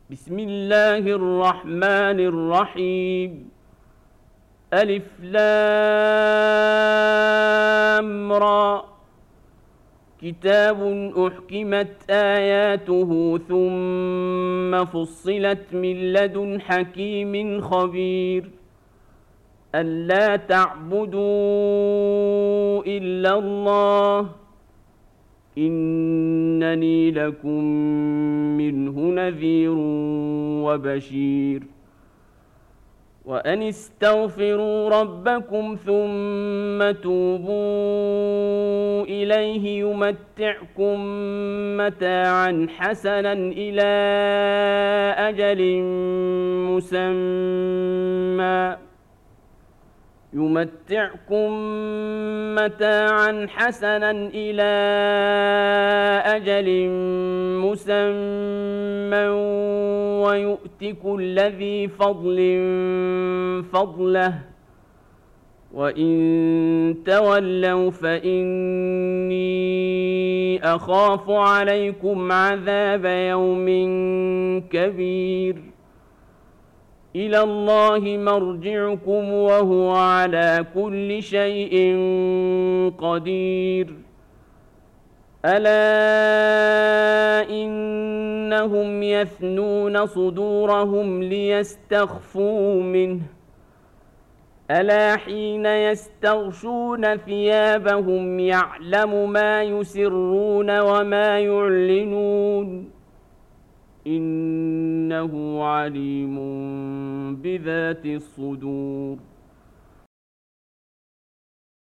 بسم الله الرحمن الرحيم. ألف لام را. كتاب أحكمت آياته ثم فصلت من لدن حكيم خبير. ألا تعبدوا إلا الله إنني لكم منه نذير وبشير. وأن استغفروا ربكم ثم توبوا إليه يمتعكم متاعا حسنا إلى أجل مسمى ويؤت كل ذي فضل فضله وإن تولوا فإني أخاف عليكم عذاب يوم كبير. إلى الله مرجعكم وهو على كل شيء قدير. ألا إنهم يثنون صدورهم ليستخفوا منه ألا حين يستغشون ثيابهم يعلم ما يسرون وما يعلنون إنه عليم بذات الصدور.